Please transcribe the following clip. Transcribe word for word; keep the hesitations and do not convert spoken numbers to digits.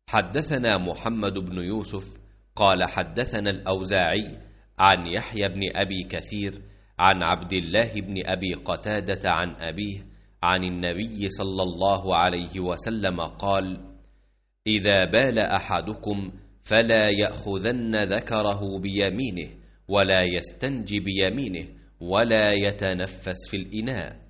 حدثنا محمد بن يوسف قال حدثنا الأوزاعي عن يحيى بن أبي كثير عن عبد الله بن أبي قتادة عن أبيه عن النبي صلى الله عليه وسلم قال: إذا بال أحدكم فلا يأخذن ذكره بيمينه ولا يستنج بيمينه ولا يتنفس في الإناء.